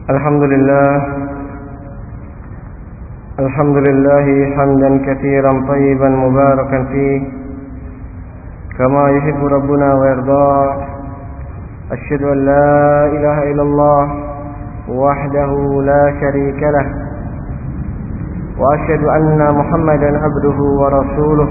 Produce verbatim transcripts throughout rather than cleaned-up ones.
Alhamdulillah Alhamdulillah hamdan katsiran tayyiban mubarakan fih kama yuhibbu rabbuna wa yarda. Asyhadu an la ilaha illallah wahdahu la syarika lah wa asyhadu anna Muhammadan abduhu wa rasuluh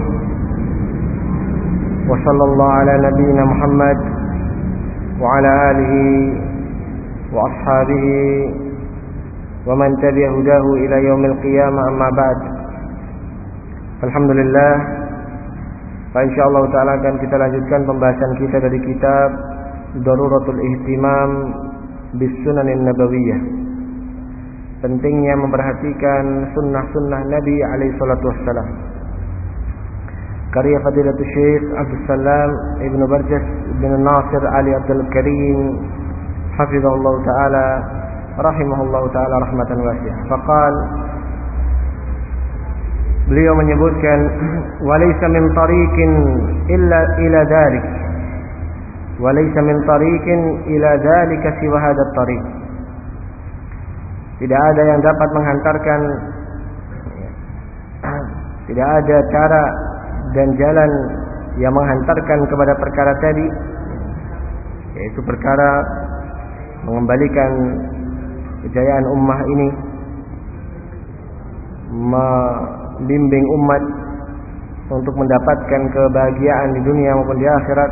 wa sallallahu ala nabiyyina Muhammad wa ala alihi wa ashabihi wa man tabi'a hudahu ila yaumil qiyamah, amma ba'd. Alhamdulillah, insyaallah taala akan kita lanjutkan pembahasan kita dari kitab Daruratul Ihtimam bis Sunanin Nabawiyah. Pentingnya memperhatikan sunnah-sunnah Nabi alaihi salatu wassalam. Karya Fadilatul Syekh Abdul Salam Ibn Barjas bin Nasir Ali Abdul Karim hafizahullah ta'ala rahimahullah ta'ala rahmatan wasi'ah. Faqal, beliau menyebutkan, walaysa min tariqin illa ila dhalik walaysa min tariqin ila dhalika siwa hadzal tariq. Tidak ada yang dapat menghantarkan, tidak ada cara dan jalan yang menghantarkan kepada perkara tadi, yaitu perkara mengembalikan kejayaan ummah ini, membimbing umat untuk mendapatkan kebahagiaan di dunia maupun di akhirat,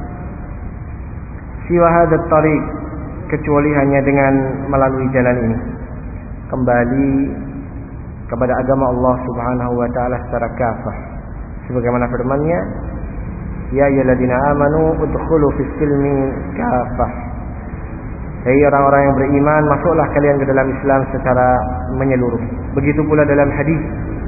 siwa hadzal tariq, kecuali hanya dengan melalui jalan ini, kembali kepada agama Allah Subhanahu wa taala secara kafah, sebagaimana firman-Nya, ya ayyuhalladzina amanu udkhulu fis silmi kafah. Hai orang-orang yang beriman, masuklah kalian ke dalam Islam secara menyeluruh. Begitu pula dalam hadis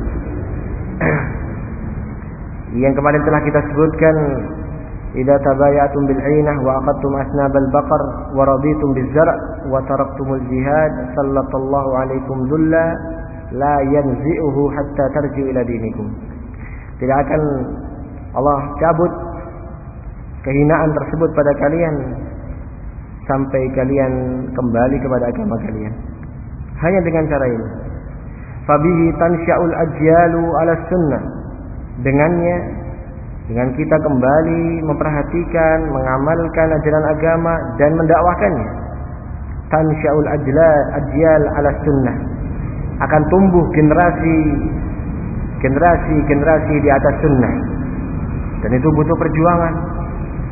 yang kemarin telah kita sebutkan, idza tabayatum bil 'ainah wa aqadtum asnabal baqar wa raditum biz zar' wa taraktumul jihad sallallahu alaikum dhulla la yanzi'uhu hatta tarji'u ila dinikum. Tidak akan Allah cabut kehinaan tersebut pada kalian sampai kalian kembali kepada agama kalian. Hanya dengan cara ini. Fabihi tansya'ul ajyalu ala sunnah. Dengannya, dengan kita kembali memperhatikan, mengamalkan ajaran agama dan mendakwahkannya, tansya'ul ajyal ala sunnah, akan tumbuh generasi generasi-generasi di atas sunnah. Dan itu butuh perjuangan.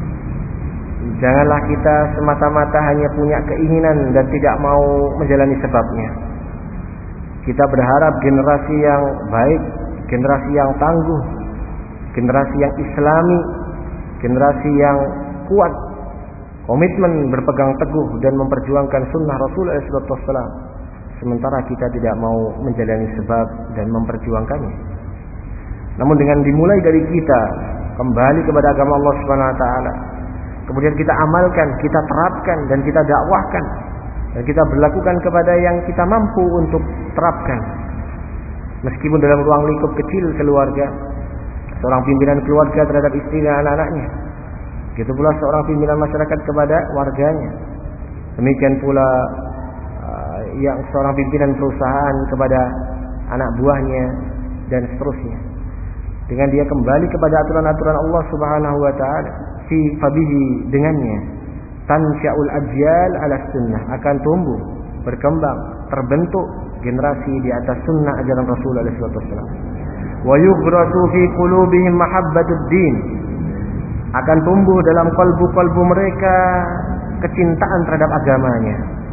Janganlah kita semata-mata hanya punya keinginan dan tidak mau menjalani sebabnya. Kita berharap generasi yang baik, generasi yang tangguh, generasi yang islami, generasi yang kuat, komitmen berpegang teguh dan memperjuangkan sunnah Rasulullah shallallahu alaihi wasallam. Sementara kita tidak mau menjalani sebab dan memperjuangkannya. Namun dengan dimulai dari kita kembali kepada agama Allah Subhanahu wa taala, kemudian kita amalkan, kita terapkan dan kita dakwahkan, dan kita berlakukan kepada yang kita mampu untuk terapkan. Meskipun dalam ruang lingkup kecil keluarga, seorang pimpinan keluarga terhadap istri dan anak-anaknya, begitu pula seorang pimpinan masyarakat kepada warganya, demikian pula uh, yang seorang pimpinan perusahaan kepada anak buahnya dan seterusnya. Dengan dia kembali kepada aturan-aturan Allah Subhanahu wa taala, fi fabihi, dengannya tansya'ul ajyal ala sunnah, akan tumbuh, berkembang, terbentuk generasi di atas sunnah ajaran Rasulullah sallallahu alaihi wasallam. Wa yughratu fi qulubihim mahabbatud din, akan tumbuh dalam kalbu-kalbu mereka kecintaan terhadap agamanya.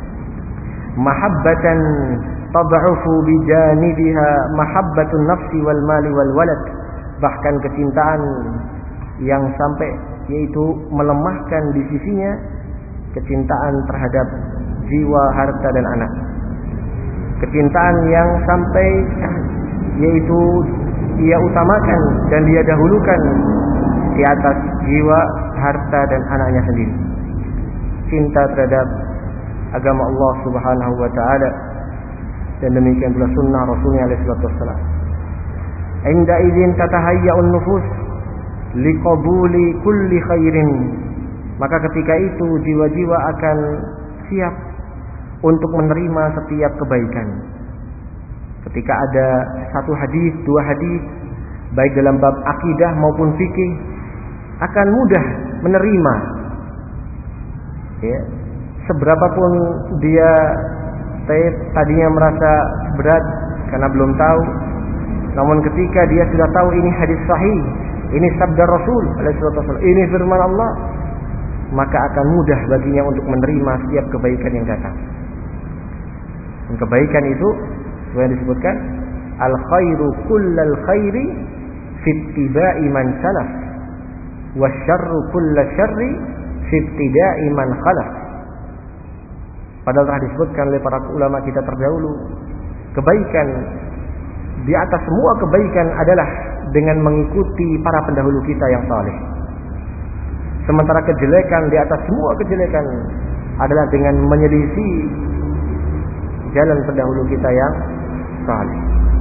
Mahabbatan tad'ufu bi janibiha mahabbatun nafsi wal mali wal walad, bahkan kecintaan yang sampai yaitu melemahkan di sisinya kecintaan terhadap jiwa, harta dan anak. Kecintaan yang sampai yaitu dia utamakan dan dia dahulukan di atas jiwa, harta dan anaknya sendiri. Cinta terhadap agama Allah Subhanahu wa taala dan demikian pula sunnah Rasulnya alaihi salatu wassalam. Inda idzin tatahayya'un nufus liqabuli kulli khairin, maka ketika itu jiwa-jiwa akan siap untuk menerima setiap kebaikan. Ketika ada satu hadis, dua hadis, baik dalam bab akidah maupun fikih, akan mudah menerima. Ya, seberapapun dia tadinya merasa berat karena belum tahu, namun ketika dia sudah tahu ini hadis sahih, ini sabda Rasul alaihi wasallam, ini firman Allah, maka akan mudah baginya untuk menerima setiap kebaikan yang datang. Dan kebaikan itu yang disebutkan al khairu kullal khairi fi ittiba'i man salaf wasyarru kullal syarri fi ibtida'i man khalaf. Padahal telah disebutkan oleh para ulama kita terdahulu, kebaikan di atas semua kebaikan adalah dengan mengikuti para pendahulu kita yang saleh. Sementara kejelekan di atas semua kejelekan adalah dengan menyelisih jalan pendahulu kita yang saleh.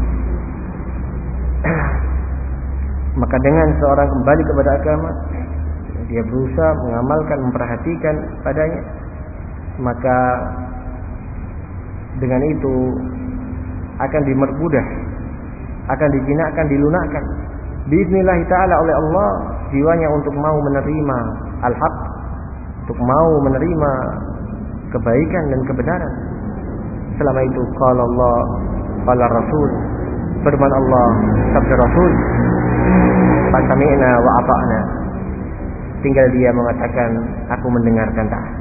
Maka dengan seorang kembali kepada agama, dia berusaha mengamalkan, memperhatikan padanya, maka dengan itu akan dipermudah, akan dijinakkan, dilunakkan biiznillah ta'ala oleh Allah jiwanya untuk mau menerima al-haq, untuk mau menerima kebaikan dan kebenaran. Selama itu qala Allah, qala Rasul, firman Allah, sabda Rasul, fasami'na wa ata'na, tinggal dia mengatakan aku mendengarkan taat.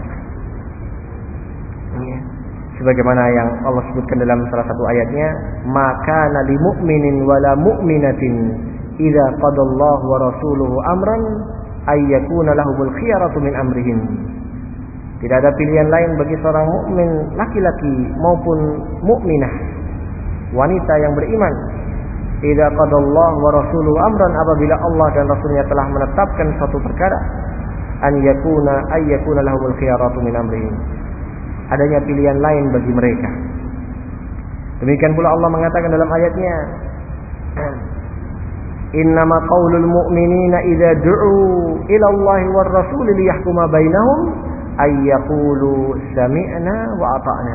Ya. Sebagaimana yang Allah sebutkan dalam salah satu ayatnya, maka lil mu'minin wala mu'minatin idza qadallahu wa rasuluhu amran ay yakuna lahumul khiyaratu min amrihim. Tidak ada pilihan lain bagi seorang mukmin laki-laki maupun mukminah, wanita yang beriman, idza qadallahu wa rasuluhu amran, apabila Allah dan Rasulnya telah menetapkan suatu perkara, an yakuna ay yakuna lahumul khiyaratu min amrihim, adanya pilihan lain bagi mereka. Demikian pula Allah mengatakan dalam ayatnya, innama qaulul mu'minina idza du'u ila Allahi war rasul liyahkuma bainahum ay yaqulu sami'na wa ata'na.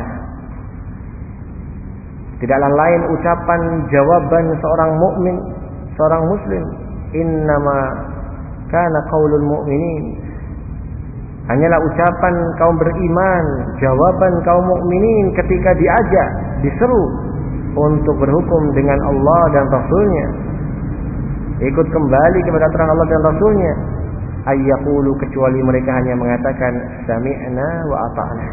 Tidaklah lain ucapan jawaban seorang mukmin, seorang muslim, innama kana qaulul mu'minin, hanyalah ucapan kaum beriman, jawaban kaum mukminin ketika diajak, diseru untuk berhukum dengan Allah dan Rasulnya, ikut kembali kepada aturan Allah dan Rasulnya, ayyaqulu, kecuali mereka hanya mengatakan sami'na wa ata'na.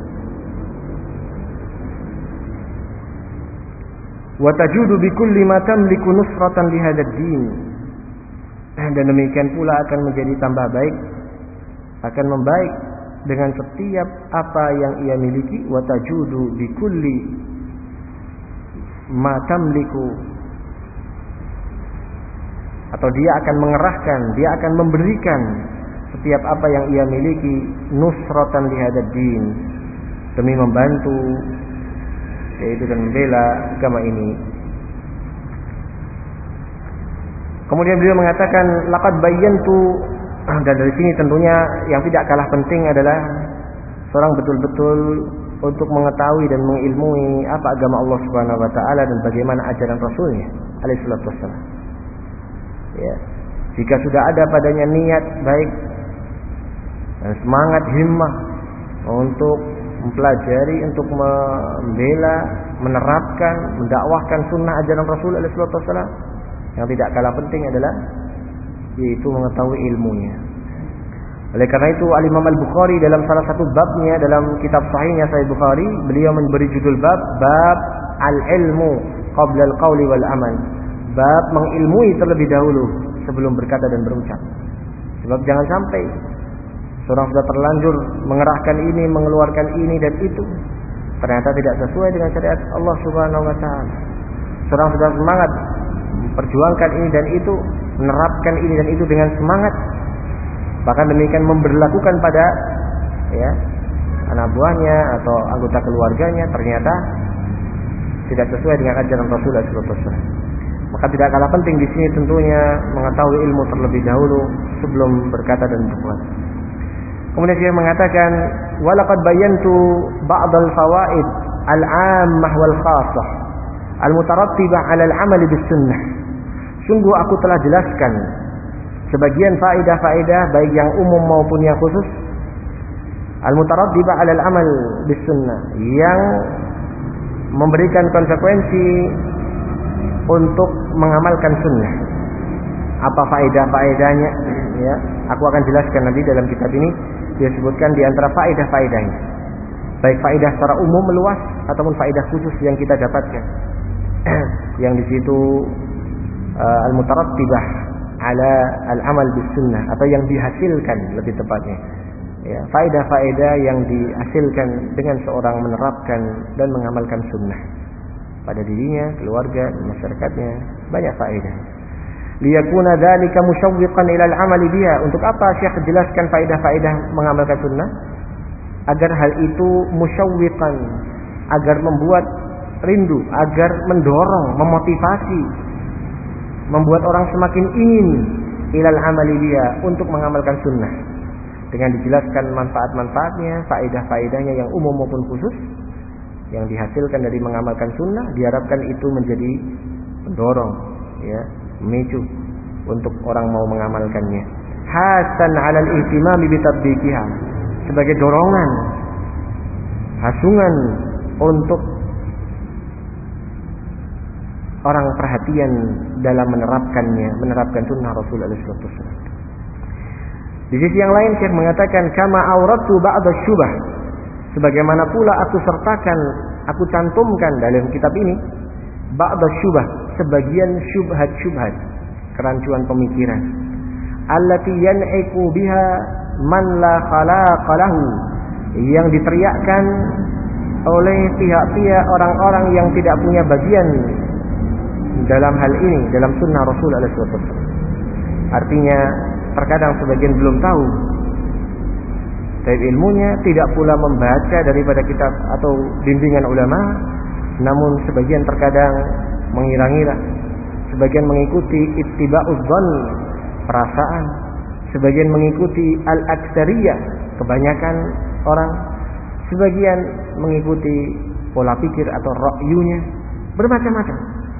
Wa tajudu bikulli ma tamliku nusratan li hadzal din, dan demikian pula akan menjadi tambah baik, akan membaik dengan setiap apa yang ia miliki. Wa tajudu bikulli ma tamliku, atau dia akan mengerahkan, dia akan memberikan setiap apa yang ia miliki, nusratan li hadzal din, demi membantu, yaitu dan membela agama ini. Kemudian beliau mengatakan laqad bayyantu, dan dari sini tentunya yang tidak kalah penting adalah seorang betul-betul untuk mengetahui dan mengilmui apa agama Allah Subhanahu wa taala dan bagaimana ajaran Rasulnya alaihi salatu wassalam. Ya, jika sudah ada padanya niat baik dan semangat himmah untuk mempelajari, untuk membela, menerapkan, mendakwahkan sunnah ajaran Rasul alaihi salatu wassalam, yang tidak kalah penting adalah yaitu mengetahui ilmunya. Oleh karena itu Al-Imam Al-Bukhari dalam salah satu babnya dalam kitab sahihnya Sahih Bukhari, beliau memberi judul bab bab al-ilmu qabla al-qawli wal amal, bab mengilmui terlebih dahulu sebelum berkata dan berucap. Sebab jangan sampai seorang sudah terlanjur mengerahkan ini, mengeluarkan ini dan itu, ternyata tidak sesuai dengan syariat Allah Subhanahu wa taala. Seorang sudah semangat memperjuangkan ini dan itu, menerapkan ini dan itu dengan semangat, bahkan demikian memberlakukan pada ya anak buahnya atau anggota keluarganya, ternyata tidak sesuai dengan ajaran Rasulullah sallallahu alaihi wasallam. Maka tidak kalah penting di sini tentunya mengetahui ilmu terlebih dahulu sebelum berkata dan berbuat. Kemudian dia mengatakan walaqad bayantu ba'd al-fawaid al-'ammah wal khassah al-mutarattibah 'ala al-'amal bis sunnah. Sungguh aku telah jelaskan sebagian faedah-faedah baik yang umum maupun yang khusus al-mutarattibah 'ala al-'amal bis sunnah, yang memberikan konsekuensi untuk mengamalkan sunnah. Apa faedah-faedahnya? Ya, aku akan jelaskan nanti dalam kitab ini. Dia sebutkan di antara faedah-faedahnya, baik faedah secara umum meluas ataupun faedah khusus yang kita dapatkan. Yang di situ uh, al-mutarattibah ala al-amal bis sunnah, atau yang dihasilkan lebih tepatnya. Ya, faedah-faedah yang dihasilkan dengan seorang menerapkan dan mengamalkan sunnah pada dirinya, keluarga, masyarakatnya, banyak faedah. Liyakuna dzalika musyawwiqan ila al-'amali biha. Untuk apa Syekh jelaskan faedah-faedah mengamalkan sunnah? Agar hal itu musyawwiqan, agar membuat rindu, agar mendorong, memotivasi, membuat orang semakin ingin ila al-'amali biha, untuk mengamalkan sunnah. Dengan dijelaskan manfaat-manfaatnya, faedah-faedahnya yang umum maupun khusus yang dihasilkan dari mengamalkan sunnah, diharapkan itu menjadi pendorong, ya, memicu untuk orang mau mengamalkannya. Hasan 'alal ihtimami bi tatbiqiha, sebagai dorongan, hasungan untuk orang perhatian dalam menerapkannya, menerapkan sunnah Rasul alaihi wasallam. Di sisi yang lain Syekh mengatakan kama auratu ba'd asy-syubah, sebagaimana pula aku sertakan, aku cantumkan dalam kitab ini ba'd asy-syubah, sebagian syubhat-syubhat, kerancuan pemikiran, allati yan'iqu biha man la khalaqa lahu, yang diteriakkan oleh pihak-pihak orang-orang yang tidak punya bagian dalam hal ini, dalam sunnah Rasul alaihi wasallam. Artinya terkadang sebagian belum tahu dari ilmunya, tidak pula membaca daripada kitab atau bimbingan ulama, namun sebagian terkadang mengira-ngira, sebagian mengikuti ittiba'uz dzann, perasaan, sebagian mengikuti al-aktsariyah, kebanyakan orang, sebagian mengikuti pola pikir atau ra'yunya, bermacam-macam.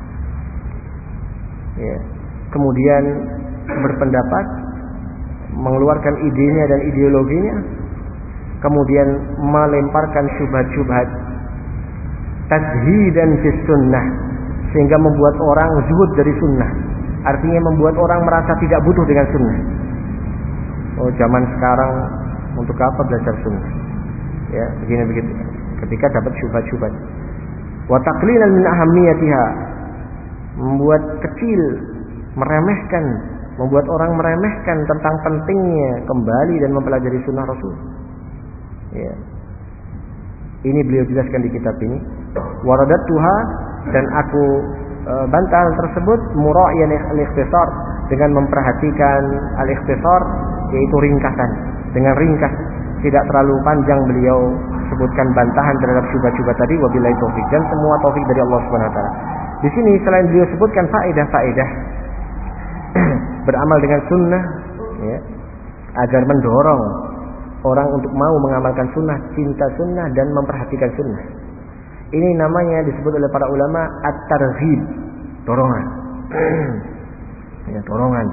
Ya. Kemudian berpendapat, mengeluarkan idenya dan ideologinya, kemudian melemparkan syubhat-syubhat tazhidan fis sunnah, sehingga membuat orang zuhud dari sunnah. Artinya membuat orang merasa tidak butuh dengan sunnah. Oh, zaman sekarang untuk apa belajar sunnah? Ya, begini begitu. Ketika dapat syubhat-syubhat. Wa taqlilan min ahammiyatiha, membuat kecil, meremehkan, membuat orang meremehkan tentang pentingnya kembali dan mempelajari sunnah Rasul. Ya. Ini beliau jelaskan di kitab ini. Waradatuha, dan aku e, bantah hal tersebut, mura'iyan al-ikhtisar, dengan memperhatikan al-ikhtisar, yaitu ringkasan, dengan ringkas, tidak terlalu panjang beliau sebutkan bantahan terhadap syubhat-syubhat tadi. Wabillahi taufik, dan semua taufik dari Allah Subhanahu wa taala. Di sini selain beliau sebutkan faedah-faedah beramal dengan sunnah, ya, agar mendorong orang untuk mau mengamalkan sunnah, cinta sunnah dan memperhatikan sunnah. Ini namanya disebut oleh para ulama at-targhib, dorongan. Ya, dorongan.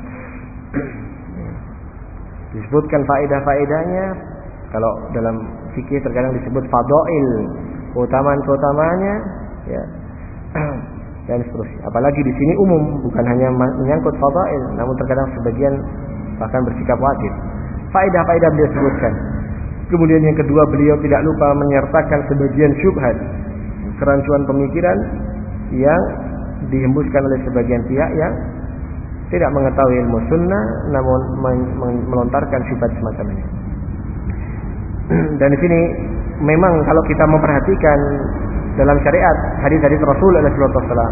Disebutkan faedah-faedahnya. Kalau dalam fikih terkadang disebut fadail, keutamaan-keutamanya, ya, dan seterusnya. Apalagi di sini umum, bukan hanya menyangkut fadail, namun terkadang sebagian bahkan bersikap wajib. Faedah-faedah beliau sebutkan. Kemudian yang kedua, beliau tidak lupa menyertakan sebagian syubhat, kerancuan pemikiran yang dihembuskan oleh sebagian pihak yang tidak mengetahui ilmu sunnah, namun melontarkan syubhat semacam ini. Dan di sini memang kalau kita memperhatikan dalam syariat hadis-hadis Rasul alaihi wasallam,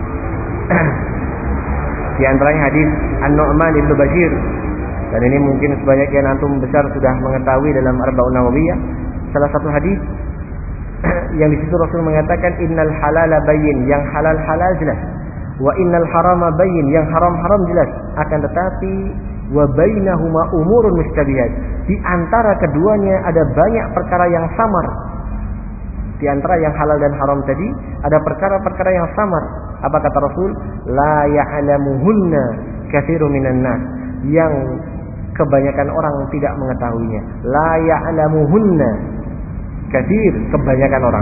di antaranya hadis An-Nu'man bin Bashir, dan ini mungkin sebagian antum besar sudah mengetahui dalam Arba'un Nawawiyah, salah satu hadis yang di situ Rasul mengatakan innal halala bayyin, yang halal halal jelas, wa innal harama bayyin, yang haram haram jelas, akan tetapi wa bainahuma umurun mustabihat, di antara keduanya ada banyak perkara yang samar. Di antara yang halal dan haram tadi ada perkara-perkara yang samar. Apa kata Rasul? La ya'lamuhunna katsirun minan nas. Yang kebanyakan orang tidak mengetahuinya. La ya'lamuhunna katsir, kebanyakan orang.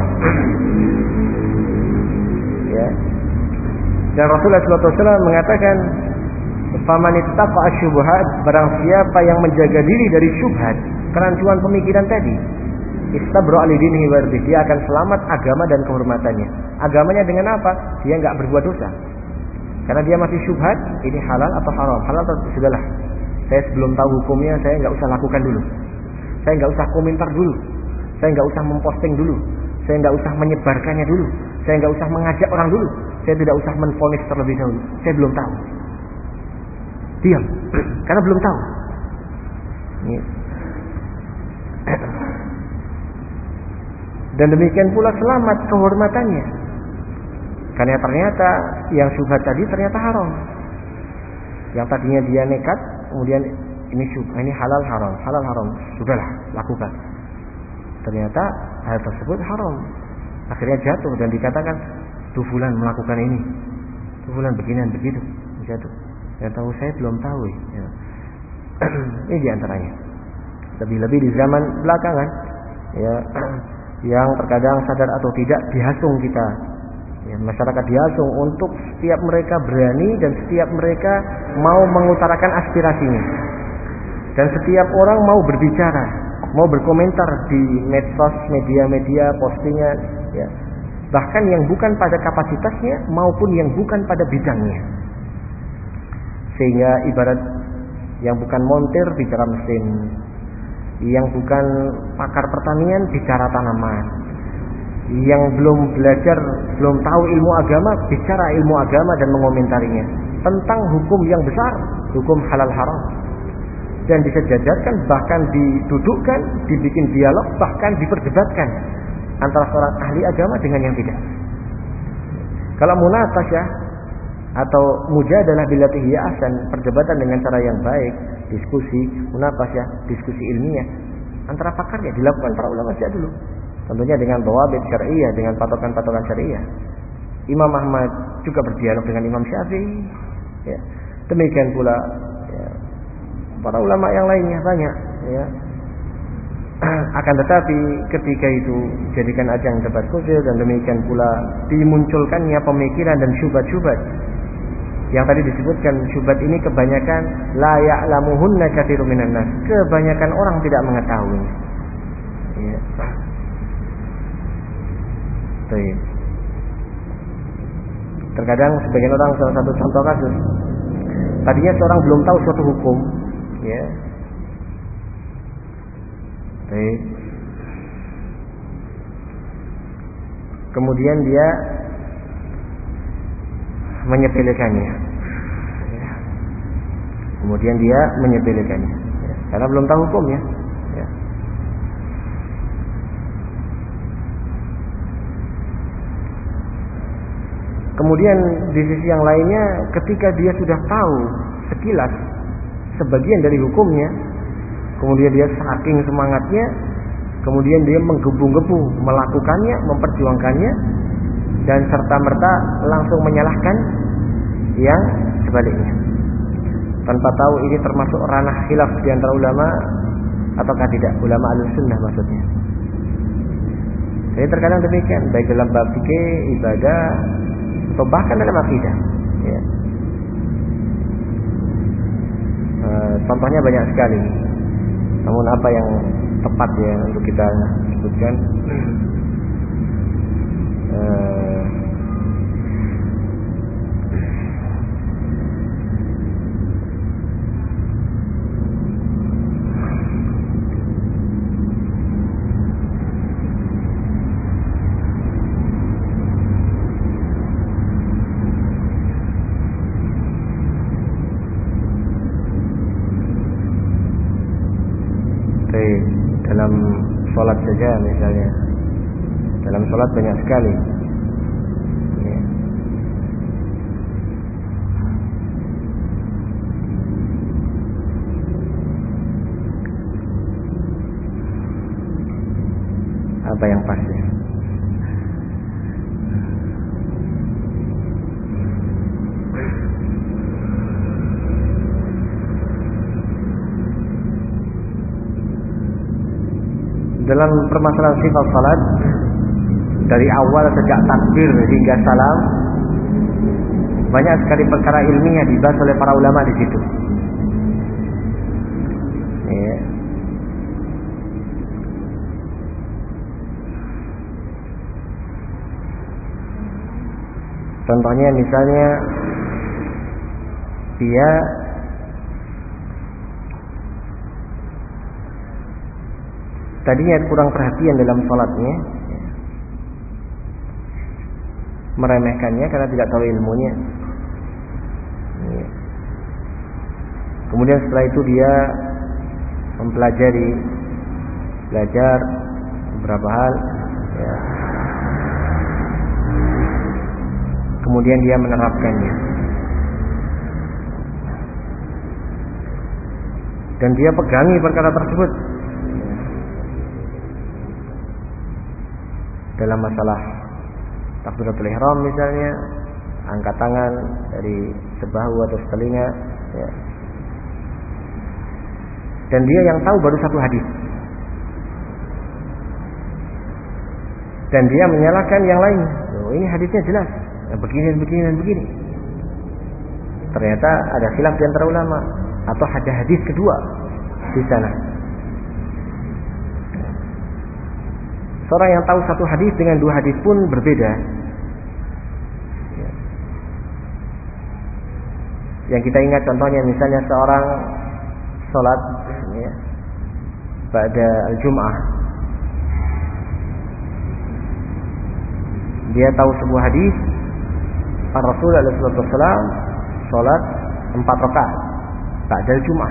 Ya. Dan Rasulullah shallallahu alaihi wasallam mengatakan, "Faman ittaqa syubhat," barang siapa yang menjaga diri dari syubhat, kerancuan pemikiran tadi, istabra li dinihi wa irdihi, dia akan selamat agama dan kehormatannya. Agamanya dengan apa? Dia enggak berbuat dosa. Karena dia masih syubhat, ini halal atau haram? Halal atau sudahlah. Saya sebelum tahu hukumnya, saya enggak usah lakukan dulu. Saya enggak usah komentar dulu. Saya enggak usah memposting dulu. Saya enggak usah menyebarkannya dulu. Saya enggak usah mengajak orang dulu. Saya tidak usah menvonis terlebih dahulu. Saya belum tahu. Diam, karena belum tahu. Ini. Dan demikian pula selamat kehormatannya. Karena ternyata yang syubhat tadi ternyata haram. Yang tadinya dia nekat, kemudian ini syubhat, ini halal haram, halal haram, sudahlah lakukan. Ternyata hal tersebut haram. Akhirnya jatuh dan dikatakan, tuh fulan melakukan ini, tuh fulan beginian begitu, jatuh. Yang tahu saya belum tahu. Ya. Ini diantaranya. Lebih-lebih di zaman belakangan, ya, yang terkadang sadar atau tidak dihasung kita. Ya, masyarakat dihasung untuk setiap mereka berani dan setiap mereka mau mengutarakan aspirasinya. Dan setiap orang mau berbicara, mau berkomentar di medsos, media-media, postingan, ya. Bahkan yang bukan pada kapasitasnya maupun yang bukan pada bidangnya. Sehingga ibarat yang bukan montir bicara mesin, yang bukan pakar pertanian bicara tanaman, yang belum belajar, belum tahu ilmu agama bicara ilmu agama dan mengomentarinya tentang hukum yang besar, hukum halal haram. Dan disejajarkan, bahkan didudukkan, dibikin dialog, bahkan diperdebatkan antara seorang ahli agama dengan yang tidak. Kalau munakasyah atau mujadalah billati hiya ahsan, perdebatan dengan cara yang baik, diskusi, munakasyah, diskusi ilmiah antara pakarnya dilakukan para ulama sejak dulu. Tentunya dengan dhawabit syar'iyyah, dengan patokan-patokan syariah. Imam Ahmad juga berdialog dengan Imam Syafi'i. Ya. Demikian pula ya, para ulama yang lainnya banyak. Ya. Akan tetapi ketika itu jadikan ajang debat kusir, dan demikian pula dimunculkannya pemikiran dan syubhat-syubhat. Yang tadi disebutkan syubhat ini kebanyakan la ya'lamuhunna katsirun minan nas. Kebanyakan orang tidak mengetahui. Ya. Baik. Terkadang sebagian orang, salah satu contoh kasus, tadinya seorang belum tahu suatu hukum, ya. Baik. Kemudian dia menyepelekannya. Ya. Kemudian dia menyepelekannya, ya. Karena belum tahu hukumnya. Ya. Kemudian di sisi yang lainnya, ketika dia sudah tahu sekilas sebagian dari hukumnya, kemudian dia saking semangatnya, kemudian dia menggebu-gebu melakukannya, memperjuangkannya, dan serta-merta langsung menyalahkan yang sebaliknya, tanpa tahu ini termasuk ranah khilaf di antara ulama ataukah tidak, ulama al-sunnah maksudnya. Jadi terkadang demikian, baik dalam bab fikih, ibadah, atau bahkan dalam akidah. Ya. E, contohnya banyak sekali. Namun apa yang tepat ya untuk kita sebutkan? E, dalam sholat saja misalnya, dalam sholat banyak sekali ya. apa yang pasti. Dalam permasalahan sifat salat, dari awal sejak takbir hingga salam, banyak sekali perkara ilmiah dibahas oleh para ulama di situ. Ya. Contohnya misalnya dia tadinya kurang perhatian dalam sholatnya, meremehkannya karena tidak tahu ilmunya. Kemudian setelah itu dia mempelajari, belajar beberapa hal, ya. Kemudian dia menerapkannya, dan dia pegangi perkara tersebut. Dalam masalah takbiratul ihram misalnya, angkat tangan dari sebahu atau setelinga, ya. Dan dia yang tahu baru satu hadis, dan dia menyalahkan yang lain. Oh, ini hadisnya jelas, ya, begini begini dan begini. Ternyata ada khilaf di antara ulama, atau ada hadis kedua di sana. Seorang yang tahu satu hadis dengan dua hadis pun berbeda. Yang kita ingat contohnya misalnya seorang sholat, ya, pada al-Jum'ah, dia tahu sebuah hadis Rasul alaihi wasallam sholat empat rakaat pada al-Jum'ah.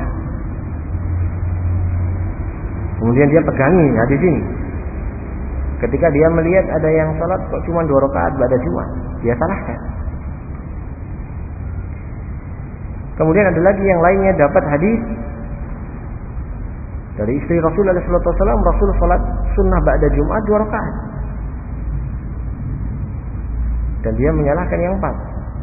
Kemudian dia pegangi hadis ini. Ketika dia melihat ada yang salat kok cuma dua rakaat pada Jumat, dia salahkan. Kemudian ada lagi yang lainnya dapat hadis dari istri Rasul alaihi wasallam, Rasul salat sunnah ba'da Jumat dua rakaat, dan dia menyalahkan yang empat.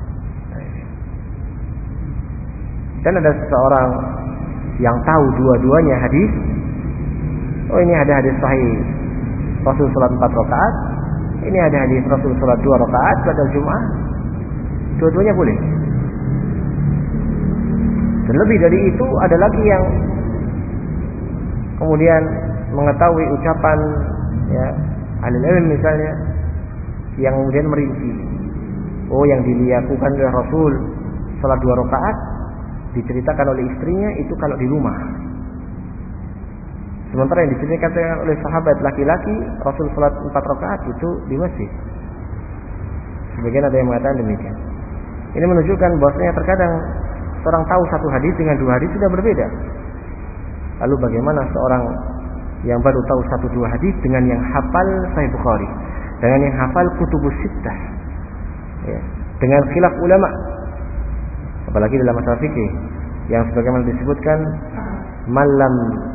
Dan ada seseorang yang tahu dua-duanya hadis. Oh, ini ada hadis sahih Rasul salat empat rakaat, ini ada hadis Rasul salat dua rakaat pada Jumat. Dua-duanya boleh. Dan lebih dari itu ada lagi yang kemudian mengetahui ucapan, ya, ahli ilmu misalnya, yang kemudian merinci. Oh, yang dilakukan oleh Rasul salat dua rakaat diceritakan oleh istrinya itu kalau di rumah. Sementara yang diceritakan oleh sahabat laki-laki Rasul salat empat rakaat itu di masjid. Sebagian ada yang mengatakan demikian. Ini menunjukkan bahwasanya terkadang seorang tahu satu hadis dengan dua hadis sudah berbeda. Lalu bagaimana seorang yang baru tahu satu dua hadis dengan yang hafal Sahih Bukhari, dengan yang hafal Kutubus Sittah, ya, dengan khilaf ulama, apalagi dalam masalah fikih yang sebagaimana disebutkan, malam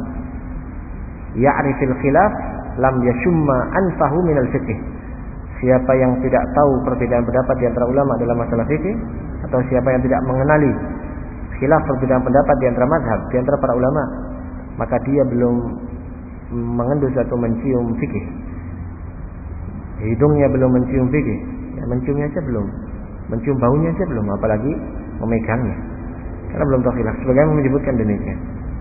ya'rifil khilaf lam yashumma anfahu minal fiqh. Siapa yang tidak tahu perbedaan pendapat di antara ulama dalam masalah fikih, atau siapa yang tidak mengenali khilaf perbedaan pendapat di antara mazhab, di antara para ulama, maka dia belum mengendus atau mencium fikih. Hidungnya belum mencium fikih, ya, menciumnya saja belum, mencium baunya saja belum, apalagi memegangnya, karena belum tahu khilaf. Sebagaimana menyebutkan demikian.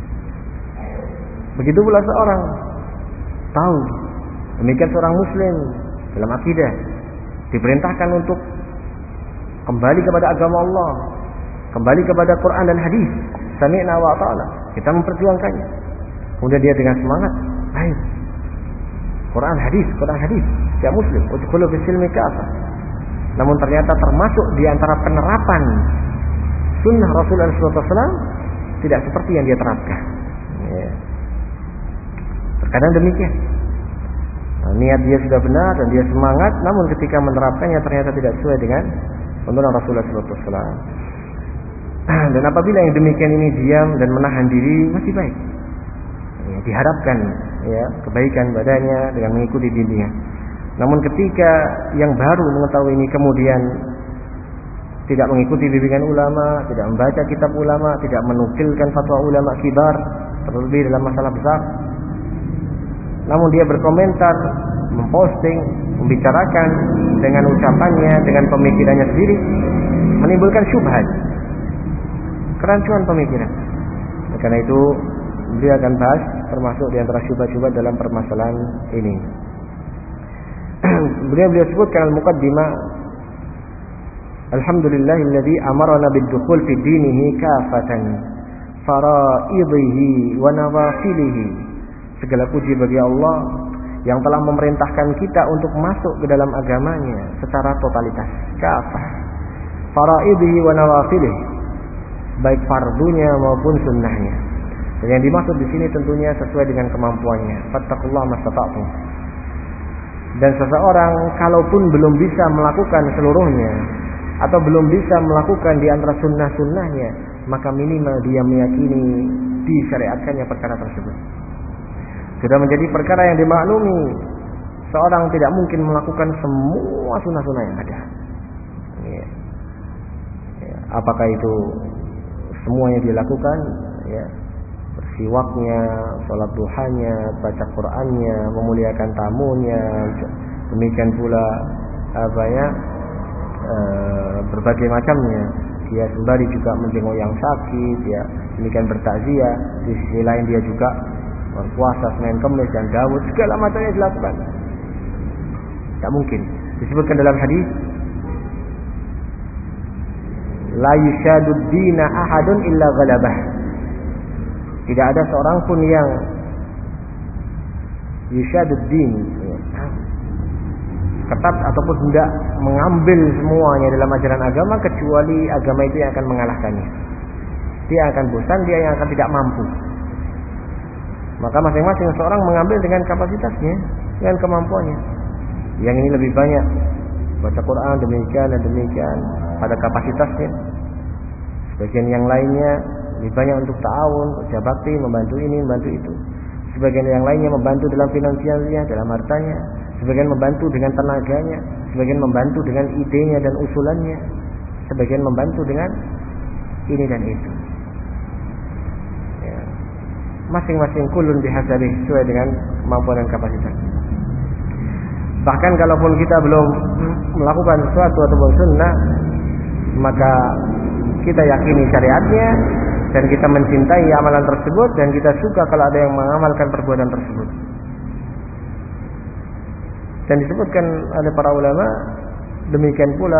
Begitu pula seorang tahu, demikian seorang muslim dalam akidah diperintahkan untuk kembali kepada agama Allah, kembali kepada Quran dan hadis, sami'na wa ata'na, kita memperjuangkannya. Kemudian dia dengan semangat, ayo Quran hadis, Quran hadis, ya muslim, udkhulu fis silmi kafah. Namun ternyata termasuk di antara penerapan sunnah Rasulullah shallallahu alaihi wasallam tidak seperti yang dia terapkan. Ya. Terkadang demikian. Nah, niat dia sudah benar dan dia semangat, namun ketika menerapkannya ternyata tidak sesuai dengan tuntunan Rasulullah shallallahu alaihi wasallam. Dan apabila yang demikian ini diam dan menahan diri, masih baik. Ya, diharapkan, ya kebaikan badannya dengan mengikuti bimbingan. Namun ketika yang baru mengetahui ini kemudian tidak mengikuti bimbingan ulama, tidak membaca kitab ulama, tidak menukilkan fatwa ulama kibar, terlebih dalam masalah besar, namun dia berkomentar, memposting, membicarakan dengan ucapannya, dengan pemikirannya sendiri, menimbulkan syubhat, kerancuan pemikiran. Karena itu dia akan bahas termasuk di antara syubhat-syubhat dalam permasalahan ini. Beliau-beliau sebutkan al-muqaddimah, alhamdulillahilladzi amarna bid-dukhul fi dinihi kafatan fara'idhihi wa nawafilihi. Segala puji bagi Allah yang telah memerintahkan kita untuk masuk ke dalam agamanya secara totalitas, kafah, fara'idhihi wa nawafilihi, baik fardunya maupun sunnahnya. Dan yang dimaksud di sini tentunya sesuai dengan kemampuannya. Fattaqullaha mastata'tum. Dan seseorang kalaupun belum bisa melakukan seluruhnya atau belum bisa melakukan di antara sunnah-sunnahnya, maka minimal dia meyakini disyariatkannya perkara tersebut. Sudah menjadi perkara yang dimaklumi, seorang tidak mungkin melakukan semua sunnah-sunnah yang ada. Ya. Ya. Apakah itu semuanya dilakukan? Ya. Bersiwaknya, sholat duhanya, baca Qur'annya, memuliakan tamunya, demikian pula apa ya, e, berbagai macamnya. Dia sembari juga menjenguk yang sakit, ya, demikian bertakziah. Di sisi lain dia juga berpuasa Senin Kamis dan Daud, segala macamnya dilakukan. Tak mungkin. Disebutkan dalam hadis, la yushadud dina ahadun illa ghalabah. Tidak ada seorang pun yang yushadud din, ketat ataupun hendak mengambil semuanya dalam ajaran agama, kecuali agama itu yang akan mengalahkannya. Dia akan bosan, dia yang akan tidak mampu. Maka masing-masing seorang mengambil dengan kapasitasnya, dengan kemampuannya. Yang ini lebih banyak baca Quran demikian dan demikian pada kapasitasnya. Sebagian yang lainnya lebih banyak untuk ta'awun, kerja bakti, membantu ini, membantu itu. Sebagian yang lainnya membantu dalam finansialnya, dalam hartanya. Sebagian membantu dengan tenaganya. Sebagian membantu dengan idenya dan usulannya. Sebagian membantu dengan ini dan itu. Ya. Masing-masing kulun bihasabih, sesuai dengan kemampuan dan kapasitas. Bahkan kalaupun kita belum melakukan sesuatu ataupun sunnah, maka kita yakini syariatnya, dan kita mencintai amalan tersebut, dan kita suka kalau ada yang mengamalkan perbuatan tersebut. Dan disebutkan oleh para ulama, demikian pula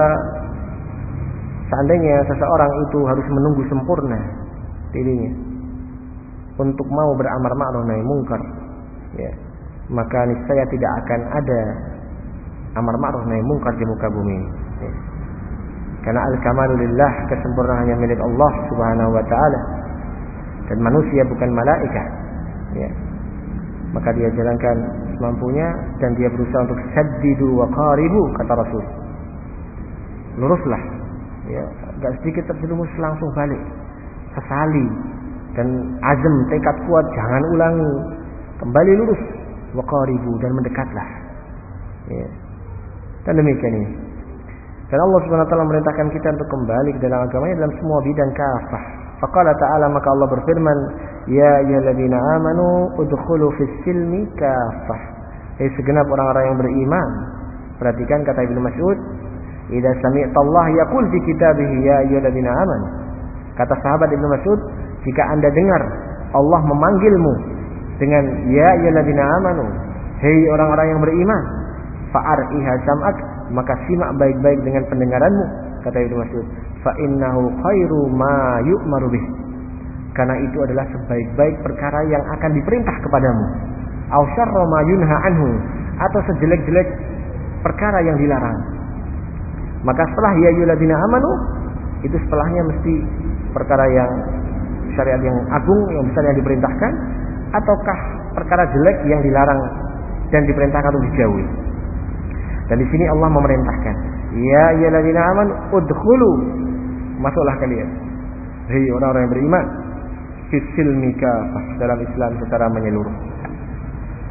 seandainya seseorang itu harus menunggu sempurna dirinya untuk mau beramar ma'ruf nahi mungkar, ya, maka niscaya tidak akan ada amar ma'ruf nahi mungkar di muka bumi ini. Ya. Karena al-kamalu lillah, kesempurnaan hanya milik Allah Subhanahu wa taala. Dan manusia bukan malaikat. Ya. Maka dia jalankan semampunya dan dia berusaha untuk saddidu wa qaribu, kata Rasul. Luruslah. Ya, enggak sedikit terjerumus langsung balik. Sesali dan azam, tekad kuat, jangan ulangi. Kembali lurus, wa qaribu, dan mendekatlah. Ya. Dan demikian ini. Dan Allah Subhanahu wa taala memerintahkan kita untuk kembali ke dalam agamanya dalam semua bidang kafah. Faqala ta'ala, maka Allah berfirman, ya ayyuhalladzina amanu udkhulu fis-silmi kafah. Hai segenap orang-orang yang beriman. Perhatikan kata Ibnu Mas'ud, idza sami'ta Allah yaqul fi kitabihi ya ayyuhalladzina amanu. Kata sahabat Ibnu Mas'ud, jika Anda dengar Allah memanggilmu dengan ya ayyuhalladzina amanu, hei orang-orang yang beriman, fa'ar'iha sam'ak, maka simak baik-baik dengan pendengaranmu, kata Ibnu Mas'ud, fa innahu khairu ma yu'maru bih, karena itu adalah sebaik-baik perkara yang akan diperintah kepadamu, aw syarra ma yunha anhu, atau sejelek-jelek perkara yang dilarang. Maka setelah ya ayyuhalladzina amanu, itu setelahnya mesti perkara yang syariat yang agung, yang besar yang diperintahkan, ataukah perkara jelek yang dilarang dan diperintahkan untuk dijauhi. Dan di sini Allah memerintahkan, ya ayyuhalladzina amanu udkhulu, masuklah kalian, hei orang-orang yang beriman, fis-silmi kafah, dalam Islam secara menyeluruh.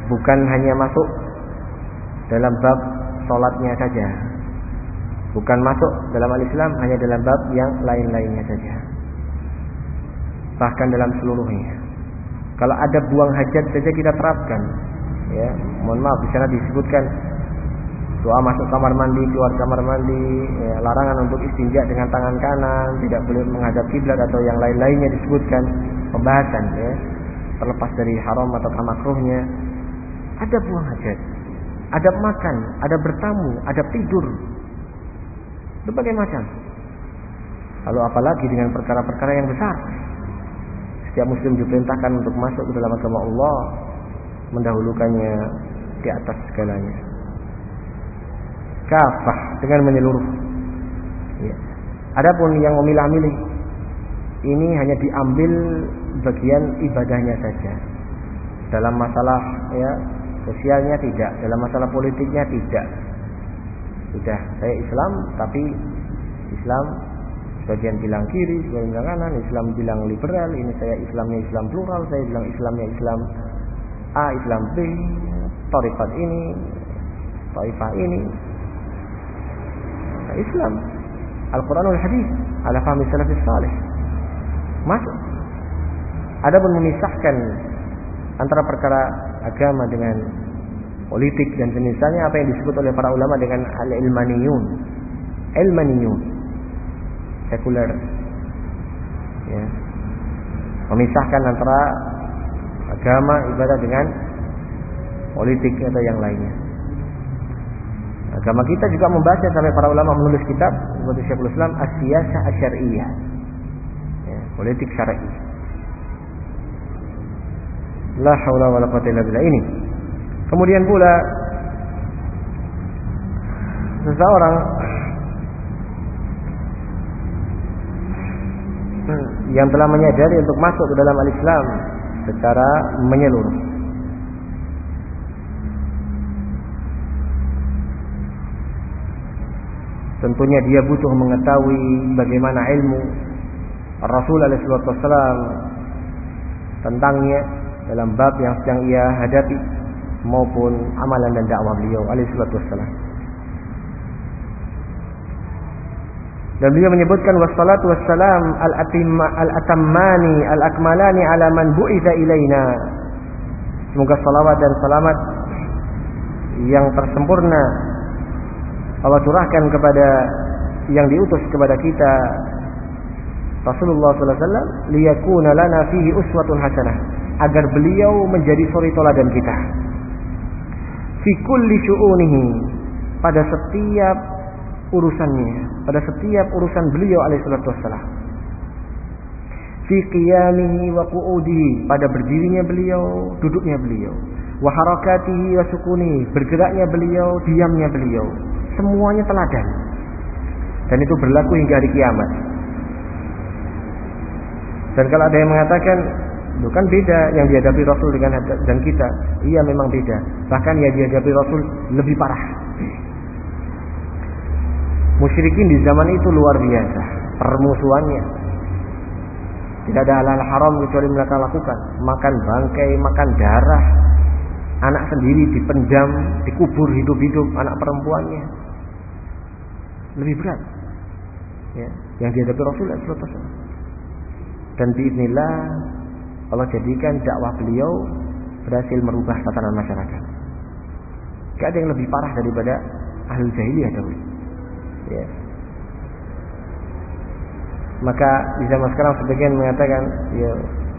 bukan hanya masuk dalam bab sholatnya saja, bukan masuk dalam al-Islam hanya dalam bab yang lain-lainnya saja, bahkan dalam seluruhnya. Kalau ada buang hajat saja kita terapkan, ya. Mohon maaf, di sana disebutkan doa masuk kamar mandi, keluar kamar mandi, ya, larangan untuk istinja dengan tangan kanan, tidak boleh menghadap kiblat atau yang lain-lainnya disebutkan pembahasan, ya, terlepas dari haram atau makruhnya. Ada buang hajat, ada makan, ada bertamu, ada tidur, berbagai macam. Lalu apalagi dengan perkara-perkara yang besar. Setiap muslim diperintahkan untuk masuk ke dalam agama Allah, mendahulukannya di atas segalanya. Kafah, dengan menyeluruh. Ya. Adapun yang memilah-milih, ini hanya diambil bagian ibadahnya saja. Dalam masalah, ya, sosialnya tidak, dalam masalah politiknya tidak. Sudah, saya Islam, tapi Islam sebagian bilang kiri, sebagian bilang kanan, Islam bilang liberal, ini saya Islamnya Islam plural, saya bilang Islamnya Islam A, Islam B, Tariqat ini, Taifah ini. Nah, Islam Al-Quran wal Hadis ala fahmi salafis salih masuk. Adapun memisahkan antara perkara agama dengan politik dan semisalnya, apa yang disebut oleh para ulama dengan al-ilmaniyun, ilmaniyun, sekuler, ya, memisahkan antara agama ibadah dengan politik atau yang lainnya. Agama kita juga membaca sampai para ulama menulis kitab seperti Syekhul Islam as-siyasah asy-syar'iyyah, ya, politik syar'i. La haula wala quwwata illa billah ini. Kemudian pula seseorang yang telah menyadari untuk masuk ke dalam al-Islam secara menyeluruh, tentunya dia butuh mengetahui bagaimana ilmu Rasul alaihi wasallam tentangnya dalam bab yang sedang ia hadapi maupun amalan dan dakwah beliau alaihi wasallam. Dan beliau menyebutkan wassalatu wassalam al-atimma al-atammani al-akmalani ala man bu'itha ilaina. Semoga salawat dan salamat yang tersempurna Allah curahkan kepada yang diutus kepada kita Rasulullah sallallahu alaihi wasallam, liyakuna lana fihi uswatun hasanah, agar beliau menjadi suri teladan kita fi kulli syu'unihi, pada setiap urusannya, pada setiap urusan beliau alaihi salatu wassalam, fi qiyamihi wa qu'udihi, pada berdirinya beliau, duduknya beliau, wa harakatihi wa sukunihi, bergeraknya beliau, diamnya beliau, semuanya teladan. Dan itu berlaku hingga hari kiamat. Dan kalau ada yang mengatakan, itu kan beda yang dihadapi Rasul dengan dan kita. Iya, memang beda. Bahkan yang dihadapi Rasul lebih parah. Musyrikin di zaman itu luar biasa permusuhannya. Tidak ada hal-hal haram kecuali mereka lakukan. Makan bangkai, makan darah, anak sendiri dipendam, dikubur hidup-hidup anak perempuannya. Lebih berat, ya, yang dihadapi Rasul sallallahu alaihi wasallam. Dan biiznillah Allah jadikan dakwah beliau berhasil merubah tatanan masyarakat. Tidak ada yang lebih parah daripada ahli jahiliyah dahulu, ya. Maka di zaman sekarang sebagian mengatakan, ya,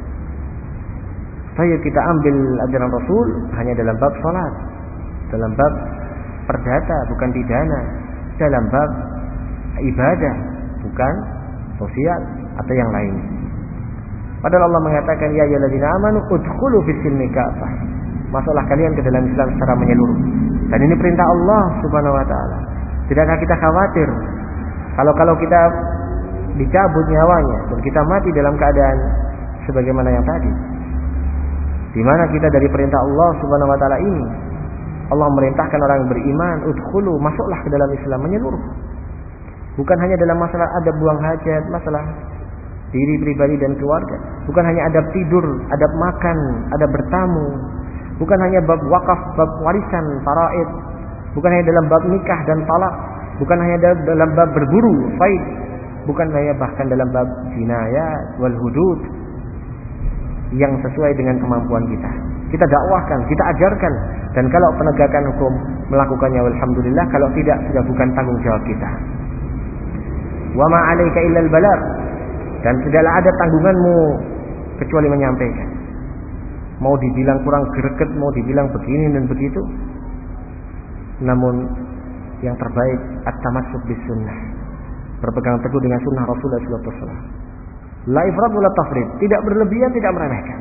saya kita ambil ajaran Rasul hanya dalam bab salat, dalam bab perdata bukan pidana, dalam bab ibadah bukan sosial atau yang lain. Padahal Allah mengatakan, ya ayyuhalladzina amanu udkhulu fis-silmi kafah, masuklah kalian ke dalam Islam secara menyeluruh. Dan ini perintah Allah Subhanahu wa taala. Tidakkah kita khawatir kalau kalau kita dicabut nyawanya dan kita mati dalam keadaan sebagaimana yang tadi? Di mana kita dari perintah Allah Subhanahu wa taala ini, Allah merintahkan orang yang beriman, udkhulu, masuklah ke dalam Islam menyeluruh. Bukan hanya dalam masalah adab buang hajat, masalah diri pribadi dan keluarga. Bukan hanya adab tidur, adab makan, adab bertamu. bukan hanya bab wakaf, bab warisan, faraid, bukan hanya dalam bab nikah dan talak, bukan hanya dalam bab berburu, said, bukan hanya bahkan dalam bab jinayat wal hudud yang sesuai dengan kemampuan kita. Kita dakwahkan, kita ajarkan, dan kalau penegakan hukum melakukannya alhamdulillah, kalau tidak sudah bukan tanggung jawab kita. Wa ma 'alaika illal balagh, dan tidaklah ada tanggunganmu kecuali menyampaikan. Mau dibilang kurang greget, mau dibilang begini dan begitu, namun yang terbaik at-tamassuk bis sunnah, berpegang teguh dengan sunnah Rasulullah sallallahu alaihi wasallam. La ifrat wa la tafrid, tidak berlebihan, tidak meremehkan.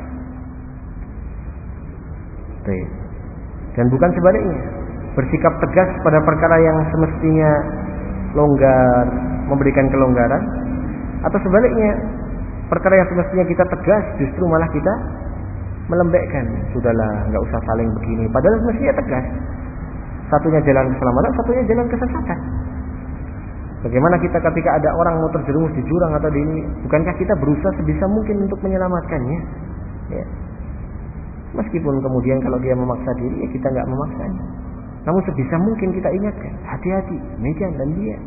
Dan bukan sebaliknya, bersikap tegas pada perkara yang semestinya longgar, memberikan kelonggaran, atau sebaliknya perkara yang semestinya kita tegas justru malah kita melembekkan. Sudahlah, nggak usah saling begini, padahal semestinya tegas. Satunya jalan keselamatan, satunya jalan kesesatan. Bagaimana kita ketika ada orang mau terjerumus di jurang atau di ini, bukankah kita berusaha sebisa mungkin untuk menyelamatkannya? Ya. Meskipun kemudian kalau dia memaksa diri, ya kita nggak memaksanya. Namun sebisa mungkin kita ingatkan, hati-hati, demikian dan dia.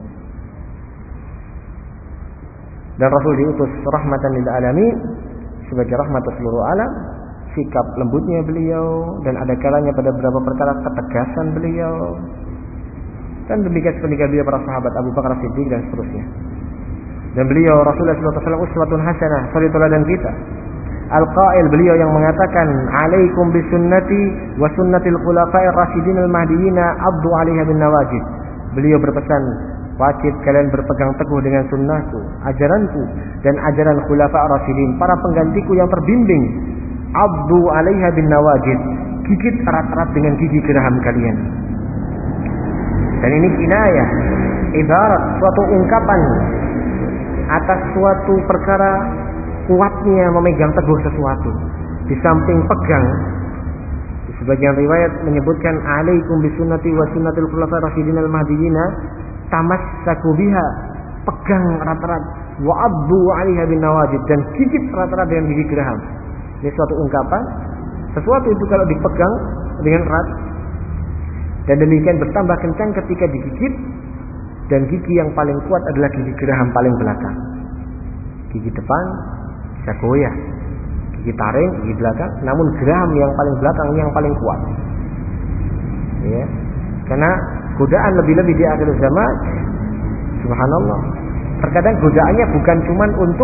Dan Rasul diutus rahmatan lil alamin, sebagai rahmat seluruh alam. Sikap lembutnya beliau, dan ada kalanya pada beberapa perkara ketegasan beliau. Dan demikian sepeninggal beliau para sahabat Abu Bakar Siddiq dan seterusnya. Dan beliau Rasulullah sallallahu alaihi wasallam uswatun hasanah, suri teladan kita. Al-Qail, beliau yang mengatakan, "Alaikum bisunnati wa sunnatil khulafa'ir rasyidin al-mahdiyyin, 'addu 'alaiha bin nawajid." Beliau berpesan, wajib kalian berpegang teguh dengan sunnahku, ajaranku, dan ajaran khulafa' rasyidin, para penggantiku yang terbimbing. 'Addu 'alaiha bin nawajid, gigit erat-erat dengan gigi geraham kalian. Dan ini kinayah, ibarat suatu ungkapan atas suatu perkara kuatnya memegang teguh sesuatu. Di samping pegang, di sebagian riwayat menyebutkan alaikum bisunnati wa sunnatil khulafa'ir rasyidin al-mahdiyyin, tamassaku biha, pegang erat-erat, wa 'addu 'alaiha bin nawajid, dan gigit erat-erat dengan gigi geraham. Ini suatu ungkapan, sesuatu itu kalau dipegang dengan erat, dan demikian bertambah kencang ketika digigit, dan gigi yang paling kuat adalah gigi geraham paling belakang. Gigi depan bisa goyah, gigi taring, gigi belakang, namun geraham yang paling belakang ini yang paling kuat. Ya, karena godaan lebih-lebih di akhir zaman, subhanallah. Terkadang godaannya bukan cuman untuk,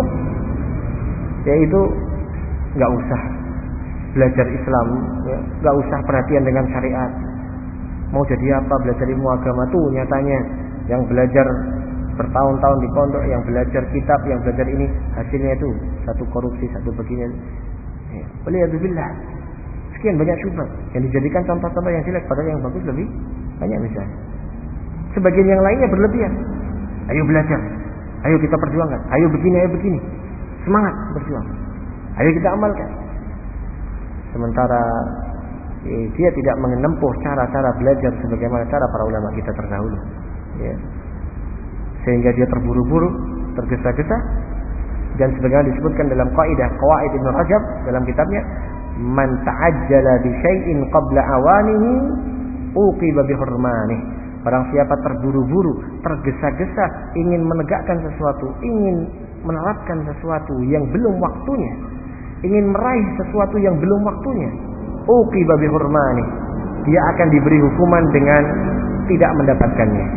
yaitu nggak usah belajar Islam, ya, nggak usah perhatian dengan syariat. Mau jadi apa belajar ilmu agama tuh nyatanya yang belajar bertahun-tahun di pondok, yang belajar kitab, yang belajar ini, hasilnya itu satu korupsi, satu begini. Ya, waliyadzubillah. Sekian banyak syubhat yang dijadikan contoh-contoh yang jelek, padahal yang bagus lebih banyak misalnya. Sebagian yang lainnya berlebihan. Ayo belajar, ayo kita perjuangkan, ayo begini, ayo begini. Semangat berjuang. Ayo kita amalkan. Sementara eh, dia tidak menempuh cara-cara belajar sebagaimana cara para ulama kita terdahulu. Ya. Sehingga dia terburu-buru, tergesa-gesa, dan sebagaimana disebutkan dalam kaidah Qawaid Ibnu Rajab dalam kitabnya, man ta'ajjala bi syai'in qabla awanihi uqiba bi hurmanihi. Barang siapa terburu-buru, tergesa-gesa ingin menegakkan sesuatu, ingin menerapkan sesuatu yang belum waktunya, ingin meraih sesuatu yang belum waktunya, uqiba bi hurmanihi, dia akan diberi hukuman dengan tidak mendapatkannya.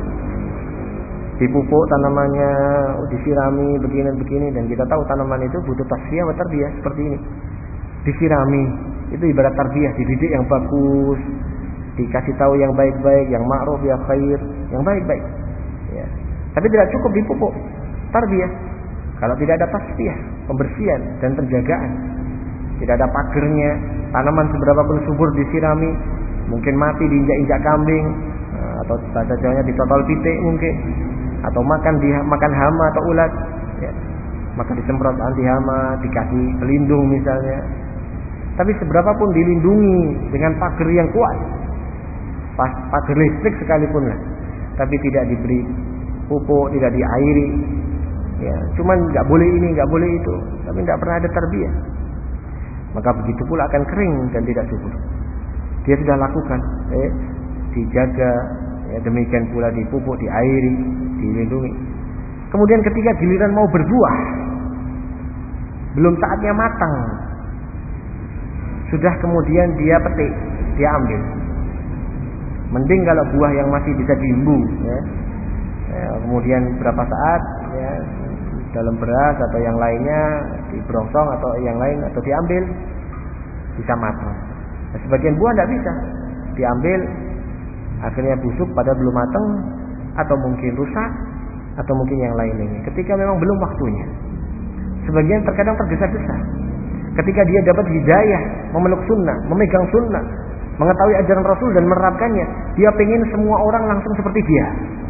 Dipupuk tanamannya, disirami begini-begini, dan kita tahu tanaman itu butuh tasfiyah wa tarbiyah seperti ini. Disirami, itu ibarat tarbiyah, dididik yang bagus, dikasih tahu yang baik-baik, yang ma'ruf, yang khair, yang baik-baik. Ya. Tapi tidak cukup dipupuk tarbiyah kalau tidak ada tasfiyah, pembersihan dan penjagaan. Tidak ada pagernya, tanaman seberapa pun subur disirami, mungkin mati diinjak-injak kambing, atau bahasa Jawanya ditotol pitik mungkin, atau makan di makan hama atau ulat, ya. Maka disemprot anti hama, dikasih pelindung misalnya. Tapi seberapa pun dilindungi dengan pagar yang kuat, pas pagar listrik sekalipun lah, tapi tidak diberi pupuk, tidak diairi, ya, cuman nggak boleh ini, nggak boleh itu, tapi nggak pernah ada tarbiyah, maka begitu pula akan kering dan tidak subur. dia sudah lakukan, eh, dijaga, ya, demikian pula dipupuk, diairi, dilindungi. Kemudian ketika giliran mau berbuah, belum saatnya matang, sudah kemudian dia petik, dia ambil. Mending kalau buah yang masih bisa diimbu, ya, ya, kemudian berapa saat, ya, dalam beras atau yang lainnya diberongsong atau yang lain atau diambil, bisa matang. Nah, sebagian buah tidak bisa diambil, akhirnya busuk pada belum matang, atau mungkin rusak, atau mungkin yang lain ini. Ketika memang belum waktunya. Sebagian terkadang tergesa-gesa. Ketika dia dapat hidayah, memeluk sunnah, memegang sunnah, mengetahui ajaran Rasul dan menerapkannya, dia pengen semua orang langsung seperti dia.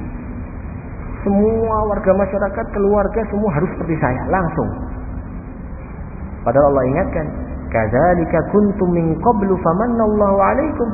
Semua warga masyarakat, keluarga, semua harus seperti saya, langsung. Padahal Allah ingatkan, kadzalika kuntum min qablu famannallahu 'alaikum.